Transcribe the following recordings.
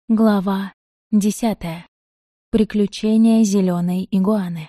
Глава 10. Приключения зеленой игуаны.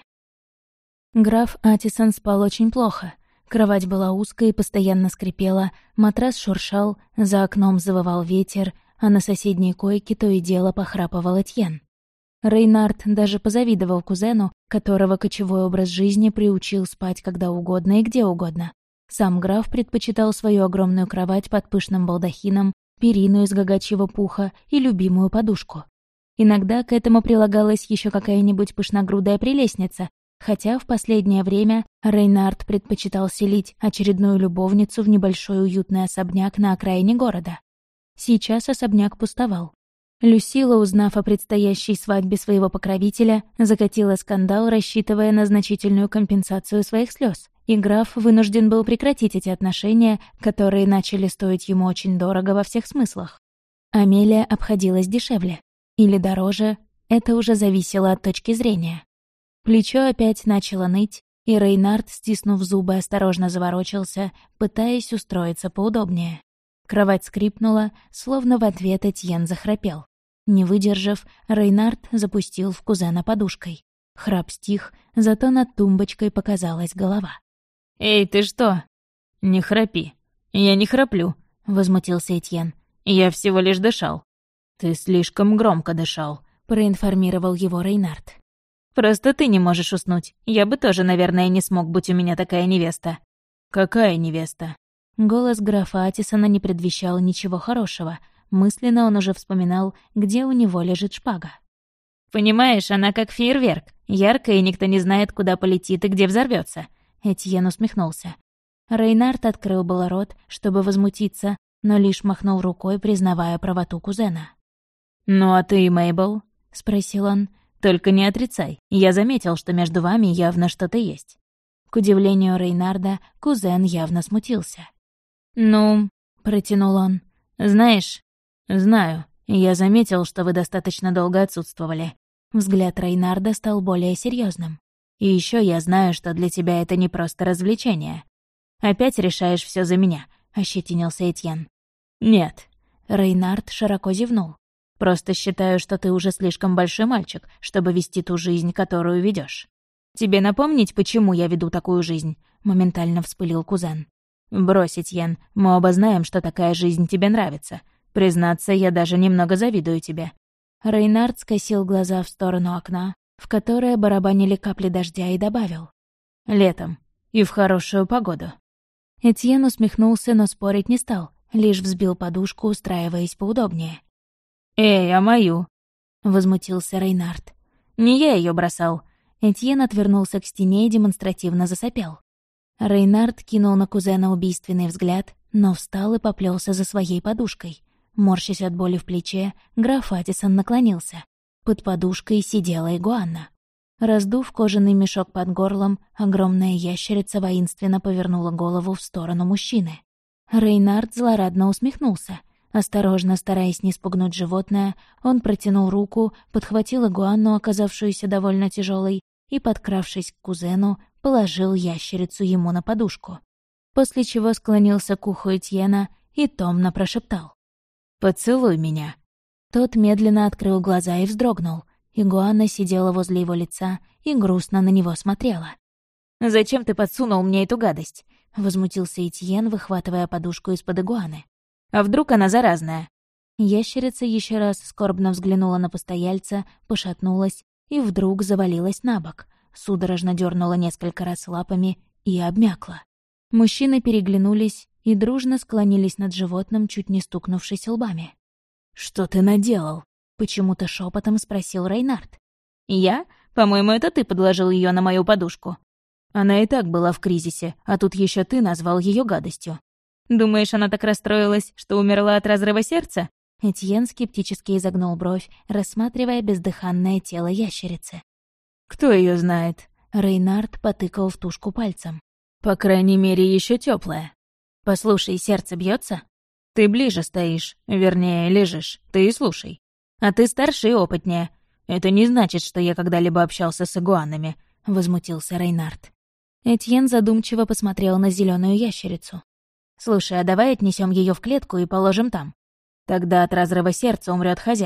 Граф Атисон спал очень плохо. Кровать была узкой и постоянно скрипела, матрас шуршал, за окном завывал ветер, а на соседней койке то и дело похрапывал Этьен. Рейнард даже позавидовал кузену, которого кочевой образ жизни приучил спать когда угодно и где угодно. Сам граф предпочитал свою огромную кровать под пышным балдахином, перину из гагачьего пуха и любимую подушку. Иногда к этому прилагалась еще какая-нибудь пышногрудая прелестница, хотя в последнее время Рейнард предпочитал селить очередную любовницу в небольшой уютный особняк на окраине города. Сейчас особняк пустовал. Люсила, узнав о предстоящей свадьбе своего покровителя, закатила скандал, рассчитывая на значительную компенсацию своих слез. И граф вынужден был прекратить эти отношения, которые начали стоить ему очень дорого во всех смыслах. Амелия обходилась дешевле. Или дороже, это уже зависело от точки зрения. Плечо опять начало ныть, и Рейнард, стиснув зубы, осторожно заворочился, пытаясь устроиться поудобнее. Кровать скрипнула, словно в ответ Этьен захрапел. Не выдержав, Рейнард запустил в кузена подушкой. Храп стих, зато над тумбочкой показалась голова. «Эй, ты что?» «Не храпи. Я не храплю», — возмутился Этьен. «Я всего лишь дышал». «Ты слишком громко дышал», — проинформировал его Рейнард. «Просто ты не можешь уснуть. Я бы тоже, наверное, не смог, будь у меня такая невеста». «Какая невеста?» Голос графа Атисона не предвещал ничего хорошего. Мысленно он уже вспоминал, где у него лежит шпага. «Понимаешь, она как фейерверк. Яркая, и никто не знает, куда полетит и где взорвется. Этьен усмехнулся. Рейнард открыл было рот, чтобы возмутиться, но лишь махнул рукой, признавая правоту кузена. «Ну а ты, Мейбл?» — спросил он. «Только не отрицай. Я заметил, что между вами явно что-то есть». К удивлению Рейнарда, кузен явно смутился. «Ну...» — протянул он. «Знаешь...» «Знаю. Я заметил, что вы достаточно долго отсутствовали». Взгляд Рейнарда стал более серьезным. «И еще я знаю, что для тебя это не просто развлечение. Опять решаешь все за меня», — ощетинился Этьен. «Нет». Рейнард широко зевнул. «Просто считаю, что ты уже слишком большой мальчик, чтобы вести ту жизнь, которую ведешь. Тебе напомнить, почему я веду такую жизнь?» — моментально вспылил кузен. «Брось, Этьен, мы оба знаем, что такая жизнь тебе нравится. Признаться, я даже немного завидую тебе». Рейнард скосил глаза в сторону окна, в которое барабанили капли дождя, и добавил. «Летом. И в хорошую погоду». Этьен усмехнулся, но спорить не стал, лишь взбил подушку, устраиваясь поудобнее. «Эй, а мою?» — возмутился Рейнард. «Не я ее бросал». Этьен отвернулся к стене и демонстративно засопел. Рейнард кинул на кузена убийственный взгляд, но встал и поплелся за своей подушкой. Морщась от боли в плече, граф Атисон наклонился. Под подушкой сидела игуана. Раздув кожаный мешок под горлом, огромная ящерица воинственно повернула голову в сторону мужчины. Рейнард злорадно усмехнулся. Осторожно, стараясь не спугнуть животное, он протянул руку, подхватил игуану, оказавшуюся довольно тяжелой, и, подкравшись к кузену, положил ящерицу ему на подушку. После чего склонился к уху Этьена и томно прошептал. «Поцелуй меня». Тот медленно открыл глаза и вздрогнул. Игуана сидела возле его лица и грустно на него смотрела. «Зачем ты подсунул мне эту гадость?» — возмутился Этьен, выхватывая подушку из-под игуаны. «А вдруг она заразная?» Ящерица еще раз скорбно взглянула на постояльца, пошатнулась и вдруг завалилась на бок, судорожно дернула несколько раз лапами и обмякла. Мужчины переглянулись и дружно склонились над животным, чуть не стукнувшись лбами. «Что ты наделал?» — почему-то шепотом спросил Рейнард. «Я? По-моему, это ты подложил ее на мою подушку. Она и так была в кризисе, а тут еще ты назвал ее гадостью. Думаешь, она так расстроилась, что умерла от разрыва сердца?» Этьен скептически изогнул бровь, рассматривая бездыханное тело ящерицы. «Кто ее знает?» Рейнард потыкал в тушку пальцем. «По крайней мере, еще теплая. Послушай, сердце бьется? Ты ближе стоишь, вернее, лежишь. Ты и слушай. А ты старше и опытнее. Это не значит, что я когда-либо общался с игуанами», — возмутился Рейнард. Этьен задумчиво посмотрел на зеленую ящерицу. «Слушай, а давай отнесем ее в клетку и положим там. Тогда от разрыва сердца умрет хозяин.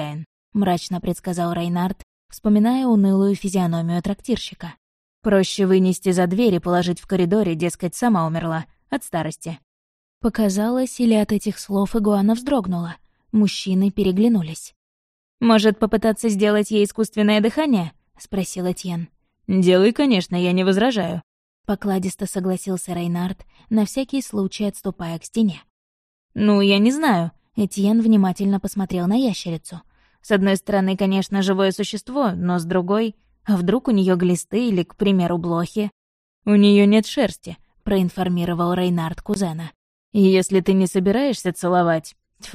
— мрачно предсказал Рейнард, вспоминая унылую физиономию трактирщика. «Проще вынести за дверь и положить в коридоре, дескать, сама умерла. От старости». Показалось, или от этих слов игуана вздрогнула. Мужчины переглянулись. «Может, попытаться сделать ей искусственное дыхание?» — спросил Этьен. «Делай, конечно, я не возражаю». Покладисто согласился Рейнард, на всякий случай отступая к стене. «Ну, я не знаю». Этьен внимательно посмотрел на ящерицу. «С одной стороны, конечно, живое существо, но с другой... А вдруг у нее глисты или, к примеру, блохи?» «У нее нет шерсти», — проинформировал Рейнард кузена. «И если ты не собираешься целовать...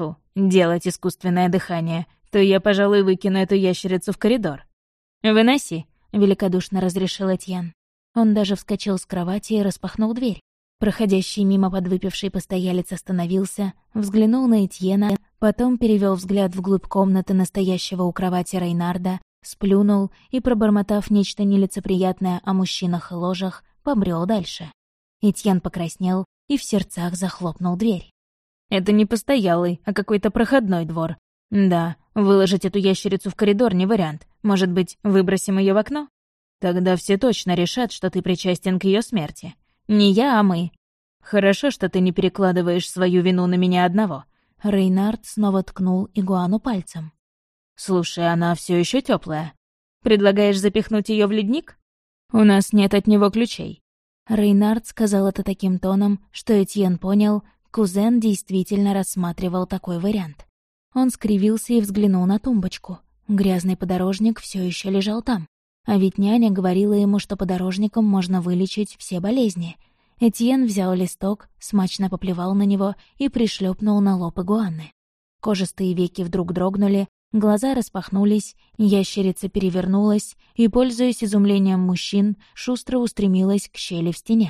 делать искусственное дыхание, то я, пожалуй, выкину эту ящерицу в коридор». «Выноси», — великодушно разрешил Этьен. Он даже вскочил с кровати и распахнул дверь. Проходящий мимо подвыпивший постоялец остановился, взглянул на Этьена, потом перевел взгляд вглубь комнаты настоящего у кровати Рейнарда, сплюнул и, пробормотав нечто нелицеприятное о мужчинах и ложах, побрел дальше. Этьен покраснел и в сердцах захлопнул дверь. «Это не постоялый, а какой-то проходной двор. Да, выложить эту ящерицу в коридор не вариант. Может быть, выбросим ее в окно? Тогда все точно решат, что ты причастен к ее смерти. Не я, а мы. Хорошо, что ты не перекладываешь свою вину на меня одного». Рейнард снова ткнул игуану пальцем. «Слушай, она все еще теплая. Предлагаешь запихнуть ее в ледник? У нас нет от него ключей». Рейнард сказал это таким тоном, что Этьен понял, кузен действительно рассматривал такой вариант. Он скривился и взглянул на тумбочку. Грязный подорожник все еще лежал там. А ведь няня говорила ему, что подорожником можно вылечить все болезни. Этьен взял листок, смачно поплевал на него и пришлепнул на лоб игуаны. Кожистые веки вдруг дрогнули, глаза распахнулись, ящерица перевернулась и, пользуясь изумлением мужчин, шустро устремилась к щели в стене.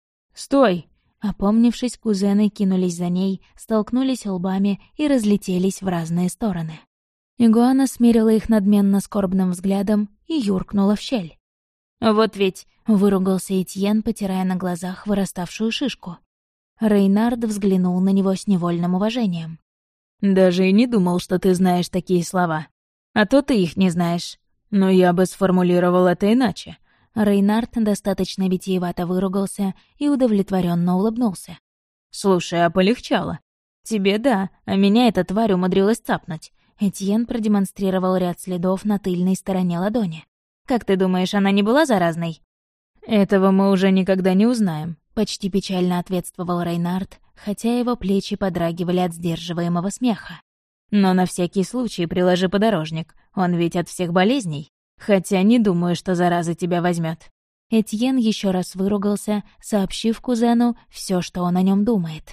«Стой!» Опомнившись, кузены кинулись за ней, столкнулись лбами и разлетелись в разные стороны. Игуана смерила их надменно скорбным взглядом и юркнула в щель. «Вот ведь!» — выругался Этьен, потирая на глазах выраставшую шишку. Рейнард взглянул на него с невольным уважением. «Даже и не думал, что ты знаешь такие слова. А то ты их не знаешь. Но я бы сформулировал это иначе». Рейнард достаточно витиевато выругался и удовлетворенно улыбнулся. «Слушай, а полегчало. Тебе да, а меня эта тварь умудрилась цапнуть». Этьен продемонстрировал ряд следов на тыльной стороне ладони. «Как ты думаешь, она не была заразной?» «Этого мы уже никогда не узнаем», — почти печально ответствовал Рейнард, хотя его плечи подрагивали от сдерживаемого смеха. «Но на всякий случай приложи подорожник, он ведь от всех болезней. Хотя не думаю, что зараза тебя возьмет. Этьен еще раз выругался, сообщив кузену все, что он о нем думает.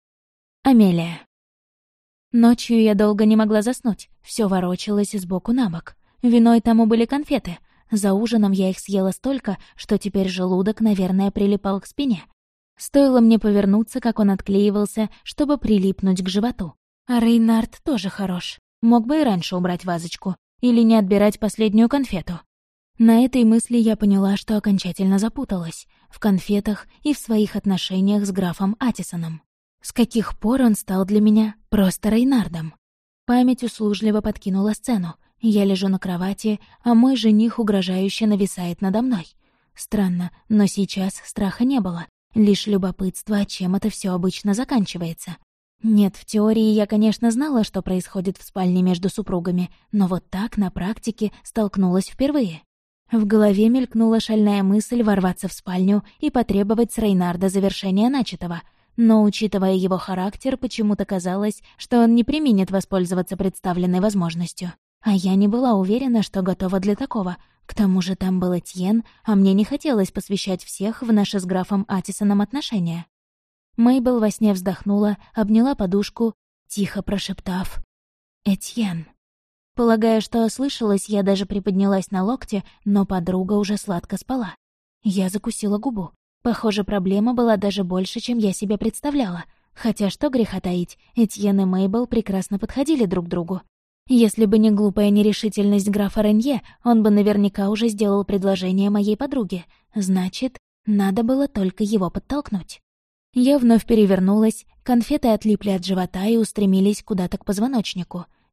Амелия. Ночью я долго не могла заснуть, все ворочалось сбоку на бок. Виной тому были конфеты. За ужином я их съела столько, что теперь желудок, наверное, прилипал к спине. Стоило мне повернуться, как он отклеивался, чтобы прилипнуть к животу. А Рейнард тоже хорош. Мог бы и раньше убрать вазочку. Или не отбирать последнюю конфету. На этой мысли я поняла, что окончательно запуталась. В конфетах и в своих отношениях с графом Атисоном. С каких пор он стал для меня просто Рейнардом? Память услужливо подкинула сцену. Я лежу на кровати, а мой жених угрожающе нависает надо мной. Странно, но сейчас страха не было. Лишь любопытство, чем это все обычно заканчивается. Нет, в теории я, конечно, знала, что происходит в спальне между супругами, но вот так, на практике, столкнулась впервые. В голове мелькнула шальная мысль ворваться в спальню и потребовать с Рейнарда завершения начатого, но, учитывая его характер, почему-то казалось, что он не преминет воспользоваться представленной возможностью. А я не была уверена, что готова для такого. К тому же там был Этьен, а мне не хотелось посвящать всех в наши с графом Атисоном отношения. Мейбл во сне вздохнула, обняла подушку, тихо прошептав «Этьен». Полагая, что ослышалась, я даже приподнялась на локте, но подруга уже сладко спала. Я закусила губу. Похоже, проблема была даже больше, чем я себе представляла. Хотя что греха таить, Этьен и Мейбл прекрасно подходили друг другу. Если бы не глупая нерешительность графа Ренье, он бы наверняка уже сделал предложение моей подруге. Значит, надо было только его подтолкнуть. Я вновь перевернулась, конфеты отлипли от живота и устремились куда-то к позвоночнику.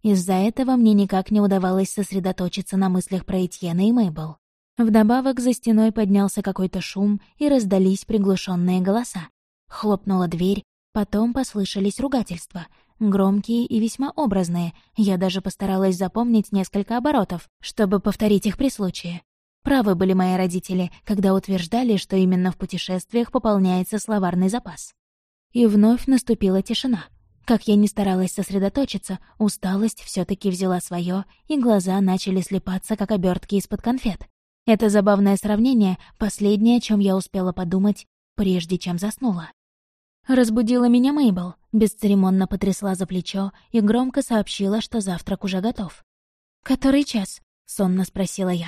Из-за этого мне никак не удавалось сосредоточиться на мыслях про Этьена и Мейбл. Вдобавок за стеной поднялся какой-то шум, и раздались приглушенные голоса. Хлопнула дверь, потом послышались ругательства. Громкие и весьма образные. Я даже постаралась запомнить несколько оборотов, чтобы повторить их при случае. Правы были мои родители, когда утверждали, что именно в путешествиях пополняется словарный запас. И вновь наступила тишина. Как я ни старалась сосредоточиться, усталость все таки взяла свое, и глаза начали слипаться, как обертки из-под конфет. Это забавное сравнение — последнее, о чем я успела подумать, прежде чем заснула. Разбудила меня Мейбл, бесцеремонно потрясла за плечо и громко сообщила, что завтрак уже готов. «Который час?» — сонно спросила я.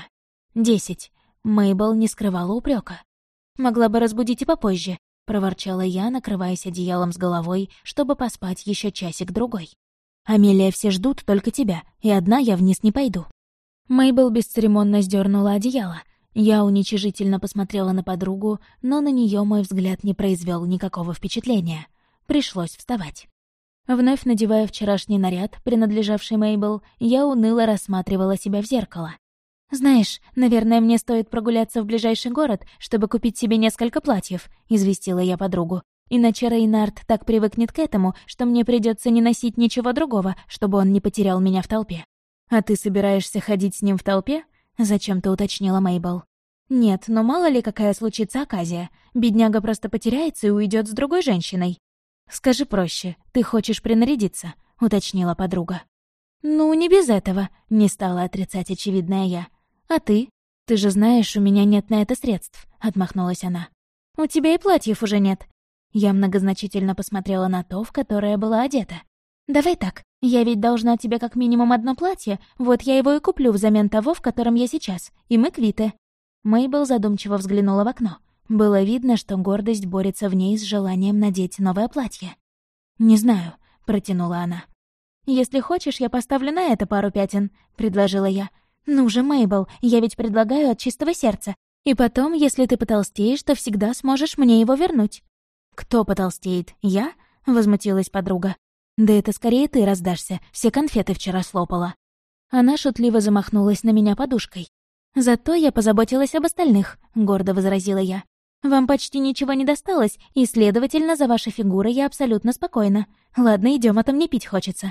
10. Мейбл не скрывала упрека. «Могла бы разбудить и попозже», — проворчала я, накрываясь одеялом с головой, чтобы поспать еще часик-другой. «Амелия, все ждут только тебя, и одна я вниз не пойду». Мейбл бесцеремонно сдернула одеяло. Я уничижительно посмотрела на подругу, но на нее мой взгляд не произвел никакого впечатления. Пришлось вставать. Вновь надевая вчерашний наряд, принадлежавший Мейбл, я уныло рассматривала себя в зеркало. «Знаешь, наверное, мне стоит прогуляться в ближайший город, чтобы купить себе несколько платьев», — известила я подругу. «Иначе Рейнард так привыкнет к этому, что мне придется не носить ничего другого, чтобы он не потерял меня в толпе». «А ты собираешься ходить с ним в толпе?» — зачем-то уточнила Мейбл. «Нет, но мало ли какая случится оказия. Бедняга просто потеряется и уйдет с другой женщиной». «Скажи проще, ты хочешь принарядиться?» — уточнила подруга. «Ну, не без этого», — не стала отрицать очевидное я. «А ты? Ты же знаешь, у меня нет на это средств», — отмахнулась она. «У тебя и платьев уже нет». Я многозначительно посмотрела на то, в которое была одета. «Давай так, я ведь должна тебе как минимум одно платье, вот я его и куплю взамен того, в котором я сейчас, и мы квиты». Мейбл задумчиво взглянула в окно. Было видно, что гордость борется в ней с желанием надеть новое платье. «Не знаю», — протянула она. «Если хочешь, я поставлю на это пару пятен», — предложила я. «Ну же, Мейбл, я ведь предлагаю от чистого сердца. И потом, если ты потолстеешь, то всегда сможешь мне его вернуть». «Кто потолстеет? Я?» — возмутилась подруга. «Да это скорее ты раздашься, все конфеты вчера слопала». Она шутливо замахнулась на меня подушкой. «Зато я позаботилась об остальных», — гордо возразила я. «Вам почти ничего не досталось, и, следовательно, за вашей фигурой я абсолютно спокойна. Ладно, идём, а то мне пить хочется».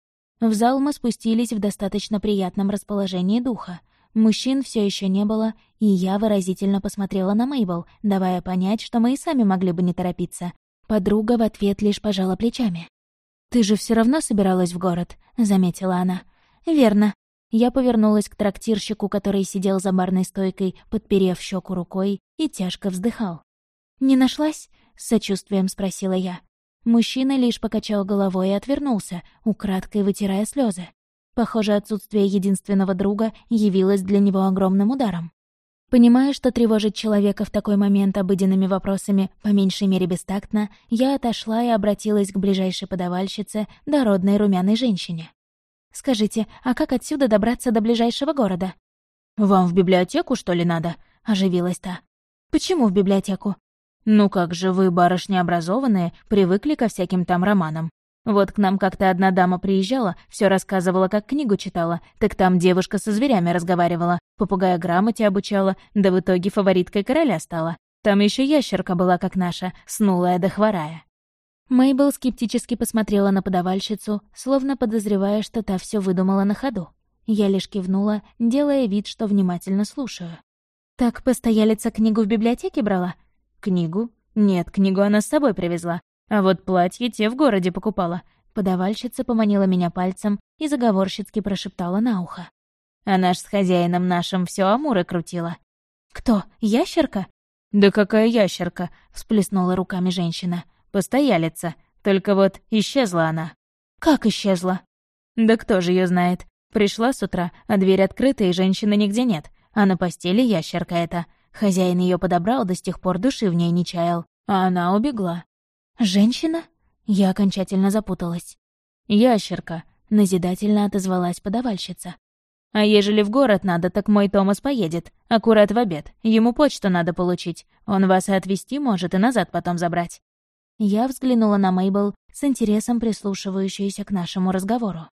В зал мы спустились в достаточно приятном расположении духа. Мужчин все еще не было, и я выразительно посмотрела на Мейбл, давая понять, что мы и сами могли бы не торопиться. Подруга в ответ лишь пожала плечами. «Ты же все равно собиралась в город», — заметила она. «Верно». Я повернулась к трактирщику, который сидел за барной стойкой, подперев щеку рукой, и тяжко вздыхал. «Не нашлась?» — с сочувствием спросила я. Мужчина лишь покачал головой и отвернулся, украдкой вытирая слезы. Похоже, отсутствие единственного друга явилось для него огромным ударом. Понимая, что тревожить человека в такой момент обыденными вопросами по меньшей мере бестактно, я отошла и обратилась к ближайшей подавальщице, дородной румяной женщине. «Скажите, а как отсюда добраться до ближайшего города?» «Вам в библиотеку, что ли, надо?» — оживилась та. «Почему в библиотеку?» «Ну как же вы, барышни образованные, привыкли ко всяким там романам. Вот к нам как-то одна дама приезжала, все рассказывала, как книгу читала, так там девушка со зверями разговаривала, попугая грамоте обучала, да в итоге фавориткой короля стала. Там еще ящерка была, как наша, снулая да хворая». Мейбл скептически посмотрела на подавальщицу, словно подозревая, что та все выдумала на ходу. Я лишь кивнула, делая вид, что внимательно слушаю. «Так постоялица книгу в библиотеке брала?» «Книгу? Нет, книгу она с собой привезла. А вот платье те в городе покупала». Подавальщица поманила меня пальцем и заговорщицки прошептала на ухо. «Она ж с хозяином нашим все амуры крутила». «Кто? Ящерка?» «Да какая ящерка?» — всплеснула руками женщина. «Постоялица. Только вот исчезла она». «Как исчезла?» «Да кто же ее знает? Пришла с утра, а дверь открыта, и женщины нигде нет. А на постели ящерка эта. Хозяин ее подобрал, до сих пор души в ней не чаял. А она убегла». «Женщина?» Я окончательно запуталась. «Ящерка», — назидательно отозвалась подавальщица. «А ежели в город надо, так мой Томас поедет. Аккурат в обед. Ему почту надо получить. Он вас и отвезти может, и назад потом забрать». Я взглянула на Мейбл, с интересом прислушивающуюся к нашему разговору.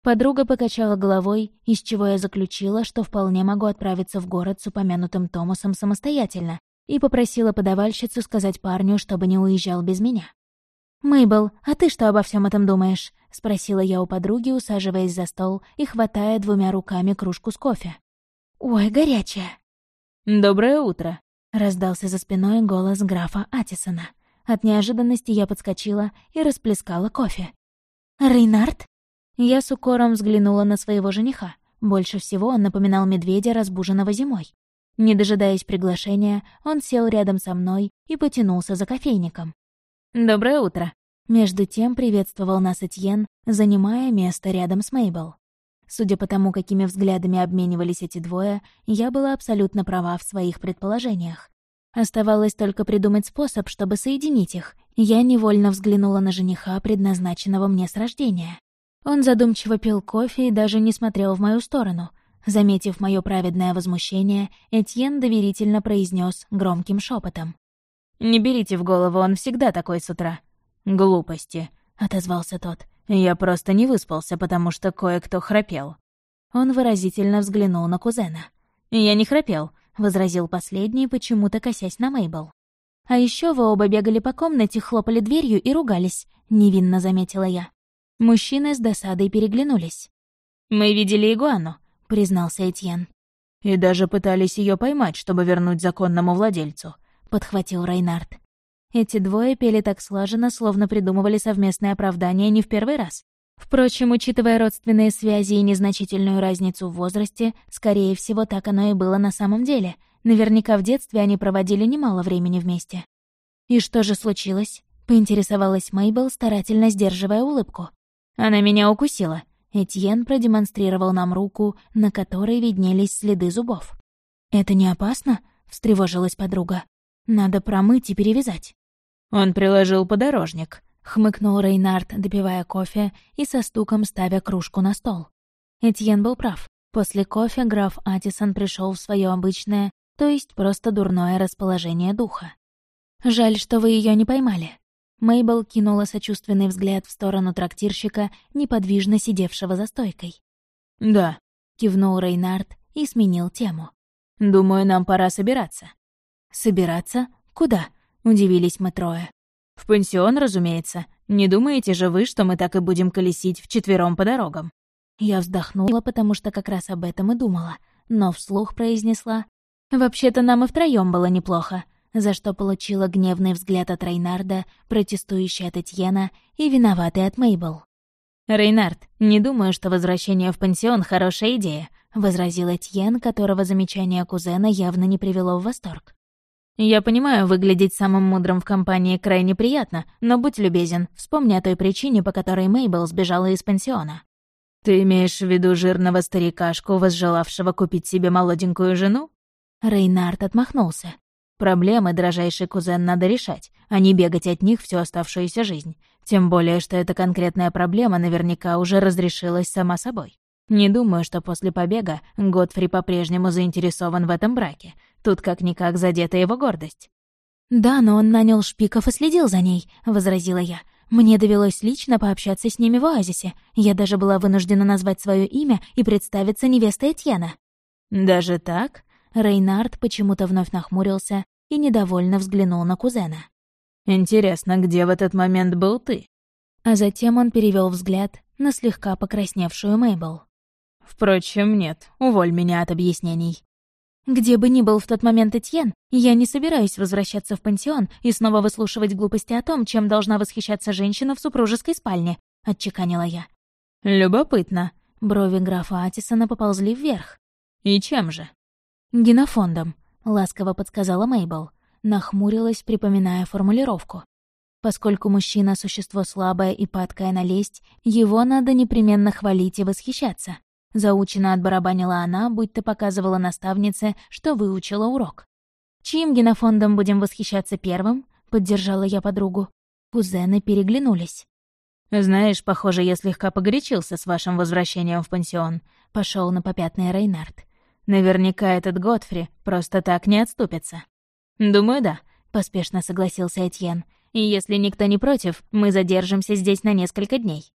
Подруга покачала головой, из чего я заключила, что вполне могу отправиться в город с упомянутым Томасом самостоятельно, и попросила подавальщицу сказать парню, чтобы не уезжал без меня. «Мэйбл, а ты что обо всем этом думаешь?» — спросила я у подруги, усаживаясь за стол и хватая 2 руками кружку с кофе. «Ой, горячая!» «Доброе утро!» — раздался за спиной голос графа Атисона. От неожиданности я подскочила и расплескала кофе. «Рейнард?» Я с укором взглянула на своего жениха. Больше всего он напоминал медведя, разбуженного зимой. Не дожидаясь приглашения, он сел рядом со мной и потянулся за кофейником. «Доброе утро!» Между тем приветствовал нас Этьен, занимая место рядом с Мэйбл. Судя по тому, какими взглядами обменивались эти двое, я была абсолютно права в своих предположениях. Оставалось только придумать способ, чтобы соединить их. Я невольно взглянула на жениха, предназначенного мне с рождения. Он задумчиво пил кофе и даже не смотрел в мою сторону. Заметив мое праведное возмущение, Этьен доверительно произнес громким шепотом: «Не берите в голову, он всегда такой с утра». «Глупости», — отозвался тот. «Я просто не выспался, потому что кое-кто храпел». Он выразительно взглянул на кузена. «Я не храпел», — возразил последний, почему-то косясь на Мэйбл. «А еще вы оба бегали по комнате, хлопали дверью и ругались», — невинно заметила я. Мужчины с досадой переглянулись. «Мы видели игуану», — признался Этьен. «И даже пытались ее поймать, чтобы вернуть законному владельцу», — подхватил Рейнард. Эти двое пели так слаженно, словно придумывали совместное оправдание не в первый раз. Впрочем, учитывая родственные связи и незначительную разницу в возрасте, скорее всего, так оно и было на самом деле. Наверняка в детстве они проводили немало времени вместе. «И что же случилось?» — поинтересовалась Мэйбл, старательно сдерживая улыбку. «Она меня укусила». Этьен продемонстрировал нам руку, на которой виднелись следы зубов. «Это не опасно?» — встревожилась подруга. «Надо промыть и перевязать». «Он приложил подорожник», — хмыкнул Рейнард, допивая кофе и со стуком ставя кружку на стол. Этьен был прав. После кофе граф Атисон пришел в свое обычное, то есть просто дурное расположение духа. «Жаль, что вы ее не поймали». Мэйбл кинула сочувственный взгляд в сторону трактирщика, неподвижно сидевшего за стойкой. «Да», — кивнул Рейнард и сменил тему. «Думаю, нам пора собираться». «Собираться? Куда?» — удивились мы трое. «В пансион, разумеется. Не думаете же вы, что мы так и будем колесить вчетвером по дорогам?» Я вздохнула, потому что как раз об этом и думала, но вслух произнесла: «Вообще-то нам и втроём было неплохо», за что получила гневный взгляд от Рейнарда, протестующий от Этьена и виноватый от Мэйбл. «Рейнард, не думаю, что возвращение в пансион — хорошая идея», — возразил Этьен, которого замечание кузена явно не привело в восторг. «Я понимаю, выглядеть самым мудрым в компании крайне приятно, но будь любезен, вспомни о той причине, по которой Мэйбл сбежала из пансиона». «Ты имеешь в виду жирного старикашку, возжелавшего купить себе молоденькую жену?» Рейнард отмахнулся. «Проблемы, дрожайший кузен, надо решать, а не бегать от них всю оставшуюся жизнь. Тем более, что эта конкретная проблема наверняка уже разрешилась сама собой. Не думаю, что после побега Готфри по-прежнему заинтересован в этом браке. Тут как-никак задета его гордость». «Да, но он нанял шпиков и следил за ней», — возразила я. «Мне довелось лично пообщаться с ними в оазисе. Я даже была вынуждена назвать свое имя и представиться невестой Этьена». «Даже так?» Рейнард почему-то вновь нахмурился и недовольно взглянул на кузена. «Интересно, где в этот момент был ты?» А затем он перевел взгляд на слегка покрасневшую Мэйбл. «Впрочем, нет, уволь меня от объяснений». «Где бы ни был в тот момент Этьен, я не собираюсь возвращаться в пансион и снова выслушивать глупости о том, чем должна восхищаться женщина в супружеской спальне», — отчеканила я. «Любопытно». Брови графа Атисона поползли вверх. «И чем же?» «Генофондом», — ласково подсказала Мэйбл. Нахмурилась, припоминая формулировку. Поскольку мужчина — существо слабое и падкое на лесть, его надо непременно хвалить и восхищаться. Заучено отбарабанила она, будто показывала наставнице, что выучила урок. «Чьим генофондом будем восхищаться первым?» — поддержала я подругу. Кузены переглянулись. «Знаешь, похоже, я слегка погорячился с вашим возвращением в пансион», — пошел на попятный Рейнард. «Наверняка этот Готфри просто так не отступится». «Думаю, да», — поспешно согласился Этьен. «И если никто не против, мы задержимся здесь на несколько дней».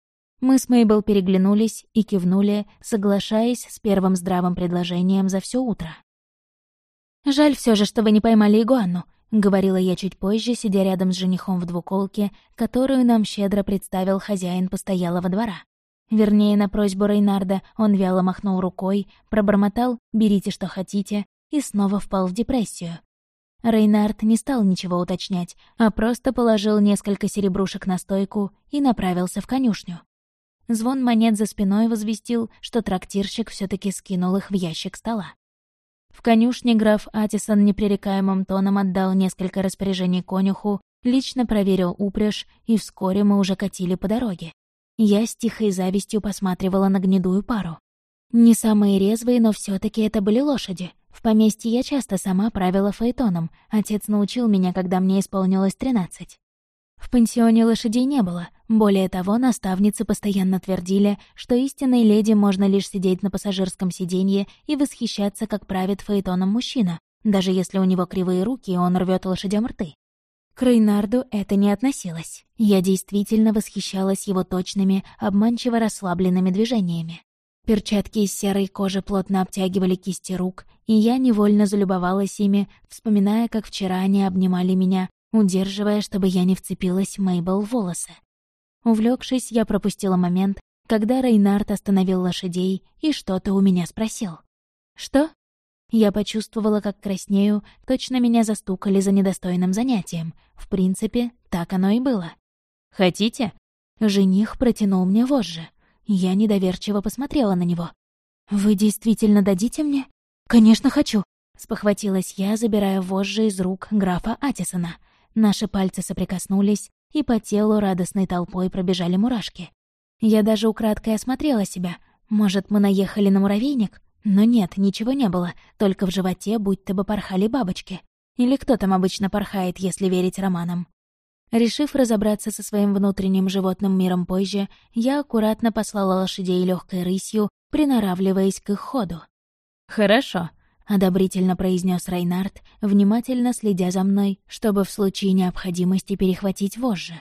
Мы с Мейбл переглянулись и кивнули, соглашаясь с первым здравым предложением за все утро. «Жаль все же, что вы не поймали игуану», — говорила я чуть позже, сидя рядом с женихом в двуколке, которую нам щедро представил хозяин постоялого двора. Вернее, на просьбу Рейнарда он вяло махнул рукой, пробормотал «берите, что хотите» и снова впал в депрессию. Рейнард не стал ничего уточнять, а просто положил несколько серебрушек на стойку и направился в конюшню. Звон монет за спиной возвестил, что трактирщик все таки скинул их в ящик стола. В конюшне граф Атисон непререкаемым тоном отдал несколько распоряжений конюху, лично проверил упряжь, и вскоре мы уже катили по дороге. Я с тихой завистью посматривала на гнедую пару. Не самые резвые, но все таки это были лошади. В поместье я часто сама правила фаэтоном, отец научил меня, когда мне исполнилось 13. В пансионе лошадей не было, более того, наставницы постоянно твердили, что истинной леди можно лишь сидеть на пассажирском сиденье и восхищаться, как правит фаэтоном мужчина, даже если у него кривые руки и он рвет лошадям рты. К Рейнарду это не относилось. Я действительно восхищалась его точными, обманчиво расслабленными движениями. Перчатки из серой кожи плотно обтягивали кисти рук, и я невольно залюбовалась ими, вспоминая, как вчера они обнимали меня, удерживая, чтобы я не вцепилась Мейбл в волосы. Увлёкшись, я пропустила момент, когда Рейнард остановил лошадей и что-то у меня спросил. «Что?» Я почувствовала, как краснею, точно меня застукали за недостойным занятием. В принципе, так оно и было. «Хотите?» Жених протянул мне вожжи. Я недоверчиво посмотрела на него. «Вы действительно дадите мне?» «Конечно, хочу!» — спохватилась я, забирая вожжи из рук графа Атисона. Наши пальцы соприкоснулись, и по телу радостной толпой пробежали мурашки. Я даже украдкой осмотрела себя. Может, мы наехали на муравейник? Но нет, ничего не было, только в животе будто бы порхали бабочки. Или кто там обычно порхает, если верить романам? Решив разобраться со своим внутренним животным миром позже, я аккуратно послала лошадей легкой рысью, приноравливаясь к их ходу. «Хорошо», — одобрительно произнес Рейнард, внимательно следя за мной, чтобы в случае необходимости перехватить вожжи.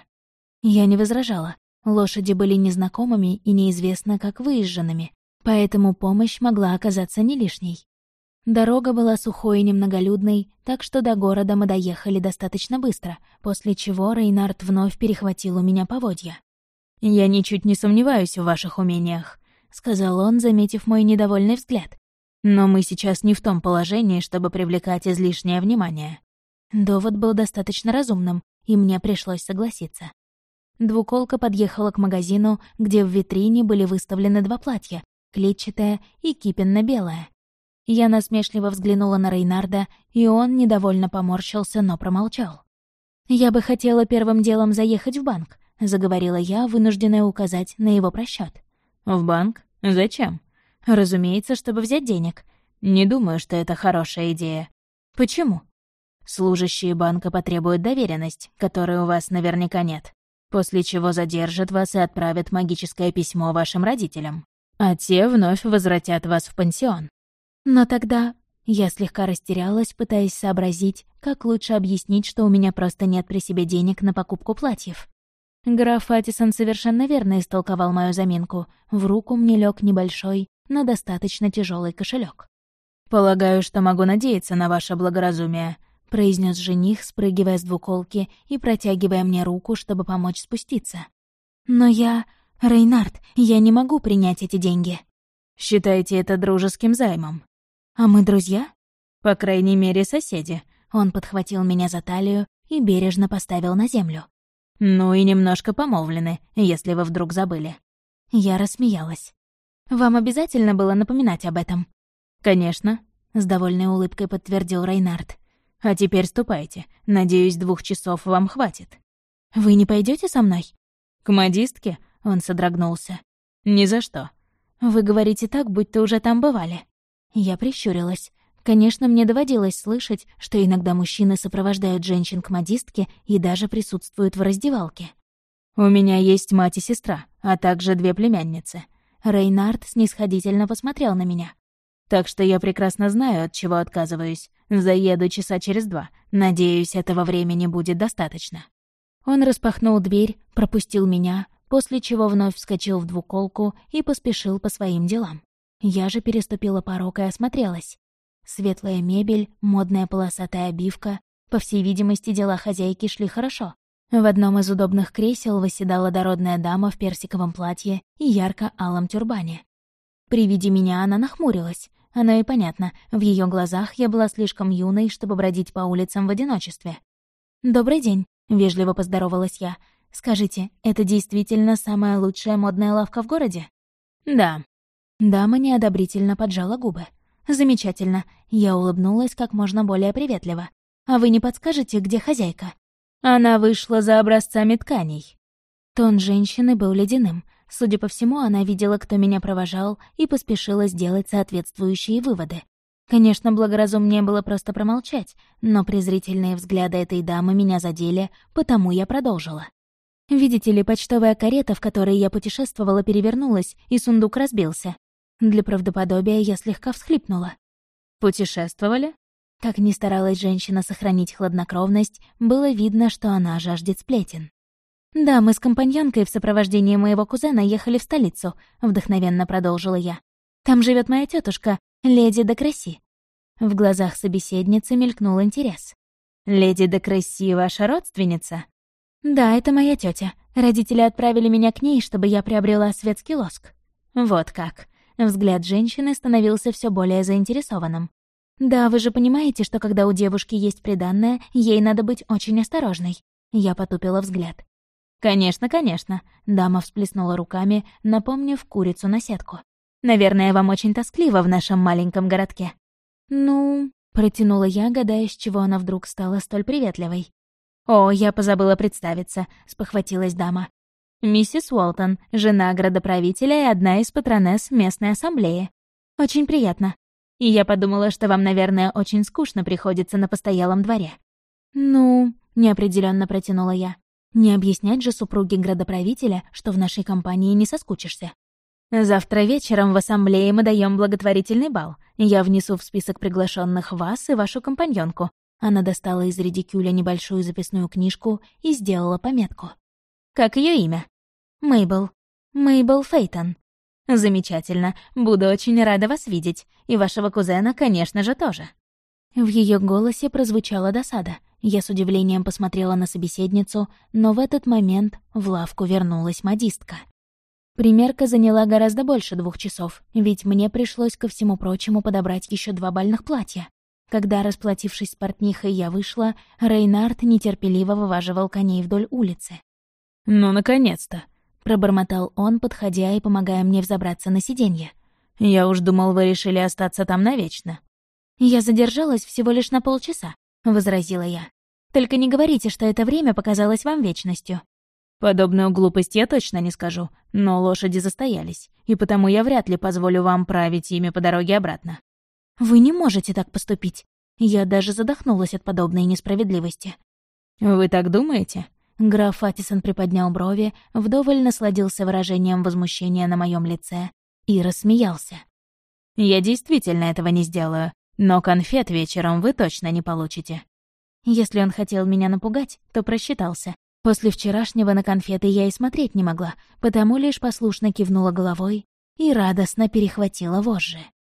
Я не возражала. Лошади были незнакомыми и неизвестно как выезженными, поэтому помощь могла оказаться не лишней. Дорога была сухой и немноголюдной, так что до города мы доехали достаточно быстро, после чего Рейнард вновь перехватил у меня поводья. «Я ничуть не сомневаюсь в ваших умениях», — сказал он, заметив мой недовольный взгляд. «Но мы сейчас не в том положении, чтобы привлекать излишнее внимание». Довод был достаточно разумным, и мне пришлось согласиться. Двуколка подъехала к магазину, где в витрине были выставлены 2 платья, клетчатое и кипенно-белое. Я насмешливо взглянула на Рейнарда, и он недовольно поморщился, но промолчал. «Я бы хотела первым делом заехать в банк», — заговорила я, вынужденная указать на его просчёт. «В банк? Зачем?» «Разумеется, чтобы взять денег. Не думаю, что это хорошая идея». «Почему?» «Служащие банка потребуют доверенность, которой у вас наверняка нет, после чего задержат вас и отправят магическое письмо вашим родителям, а те вновь возвратят вас в пансион». «Но тогда...» Я слегка растерялась, пытаясь сообразить, как лучше объяснить, что у меня просто нет при себе денег на покупку платьев. Граф Атисон совершенно верно истолковал мою заминку. В руку мне лег небольшой, но достаточно тяжелый кошелек. «Полагаю, что могу надеяться на ваше благоразумие», — произнес жених, спрыгивая с двуколки и протягивая мне руку, чтобы помочь спуститься. «Но я... Рейнард, я не могу принять эти деньги». «Считайте это дружеским займом». «А мы друзья?» «По крайней мере, соседи». Он подхватил меня за талию и бережно поставил на землю. «Ну и немножко помолвлены, если вы вдруг забыли». Я рассмеялась. «Вам обязательно было напоминать об этом?» «Конечно», — с довольной улыбкой подтвердил Рейнард. «А теперь ступайте. Надеюсь, 2 часов вам хватит». «Вы не пойдете со мной?» «К модистке?» — он содрогнулся. «Ни за что». «Вы говорите так, будто уже там бывали». Я прищурилась. Конечно, мне доводилось слышать, что иногда мужчины сопровождают женщин к модистке и даже присутствуют в раздевалке. «У меня есть мать и сестра, а также 2 племянницы». Рейнард снисходительно посмотрел на меня. «Так что я прекрасно знаю, от чего отказываюсь. Заеду часа через 2. Надеюсь, этого времени будет достаточно». Он распахнул дверь, пропустил меня, после чего вновь вскочил в двуколку и поспешил по своим делам. Я же переступила порог и осмотрелась. Светлая мебель, модная полосатая обивка. По всей видимости, дела хозяйки шли хорошо. В одном из удобных кресел восседала дородная дама в персиковом платье и ярко-алом тюрбане. При виде меня она нахмурилась. Оно и понятно, в ее глазах я была слишком юной, чтобы бродить по улицам в одиночестве. «Добрый день», — вежливо поздоровалась я. «Скажите, это действительно самая лучшая модная лавка в городе?» «Да». Дама неодобрительно поджала губы. «Замечательно». Я улыбнулась как можно более приветливо. «А вы не подскажете, где хозяйка?» Она вышла за образцами тканей. Тон женщины был ледяным. Судя по всему, она видела, кто меня провожал, и поспешила сделать соответствующие выводы. Конечно, благоразумнее было просто промолчать, но презрительные взгляды этой дамы меня задели, потому я продолжила. Видите ли, почтовая карета, в которой я путешествовала, перевернулась, и сундук разбился. Для правдоподобия я слегка всхлипнула. «Путешествовали?» Как ни старалась женщина сохранить хладнокровность, было видно, что она жаждет сплетен. «Да, мы с компаньонкой в сопровождении моего кузена ехали в столицу», — вдохновенно продолжила я. «Там живет моя тетушка, леди де Кресси». В глазах собеседницы мелькнул интерес. «Леди де Кресси ваша родственница?» «Да, это моя тетя. Родители отправили меня к ней, чтобы я приобрела светский лоск». «Вот как». Взгляд женщины становился все более заинтересованным. «Да, вы же понимаете, что когда у девушки есть приданное, ей надо быть очень осторожной». Я потупила взгляд. «Конечно, конечно», — дама всплеснула руками, напомнив курицу на сетку. «Наверное, вам очень тоскливо в нашем маленьком городке». «Ну...» — протянула я, гадая, с чего она вдруг стала столь приветливой. «О, я позабыла представиться», — спохватилась дама. «Миссис Уолтон, жена градоправителя и одна из патронесс местной ассамблеи. Очень приятно. И я подумала, что вам, наверное, очень скучно приходится на постоялом дворе». «Ну...» — неопределенно протянула я. «Не объяснять же супруге градоправителя, что в нашей компании не соскучишься». «Завтра вечером в ассамблее мы даем благотворительный бал. Я внесу в список приглашенных вас и вашу компаньонку». Она достала из редикюля небольшую записную книжку и сделала пометку. «Как ее имя?» «Мейбл. Мейбл Фейтон». «Замечательно. Буду очень рада вас видеть. И вашего кузена, конечно же, тоже». В ее голосе прозвучала досада. Я с удивлением посмотрела на собеседницу, но в этот момент в лавку вернулась модистка. Примерка заняла гораздо больше 2 часов, ведь мне пришлось, ко всему прочему, подобрать еще 2 бальных платья. Когда, расплатившись с портнихой, я вышла, Рейнард нетерпеливо вываживал коней вдоль улицы. «Ну, наконец-то!» — пробормотал он, подходя и помогая мне взобраться на сиденье. «Я уж думал, вы решили остаться там навечно». «Я задержалась всего лишь на полчаса», — возразила я. «Только не говорите, что это время показалось вам вечностью». «Подобную глупость я точно не скажу, но лошади застоялись, и потому я вряд ли позволю вам править ими по дороге обратно». «Вы не можете так поступить». Я даже задохнулась от подобной несправедливости. «Вы так думаете?» Граф Атисон приподнял брови, вдоволь насладился выражением возмущения на моем лице и рассмеялся. «Я действительно этого не сделаю, но конфет вечером вы точно не получите». Если он хотел меня напугать, то просчитался. После вчерашнего на конфеты я и смотреть не могла, потому лишь послушно кивнула головой и радостно перехватила вожжи.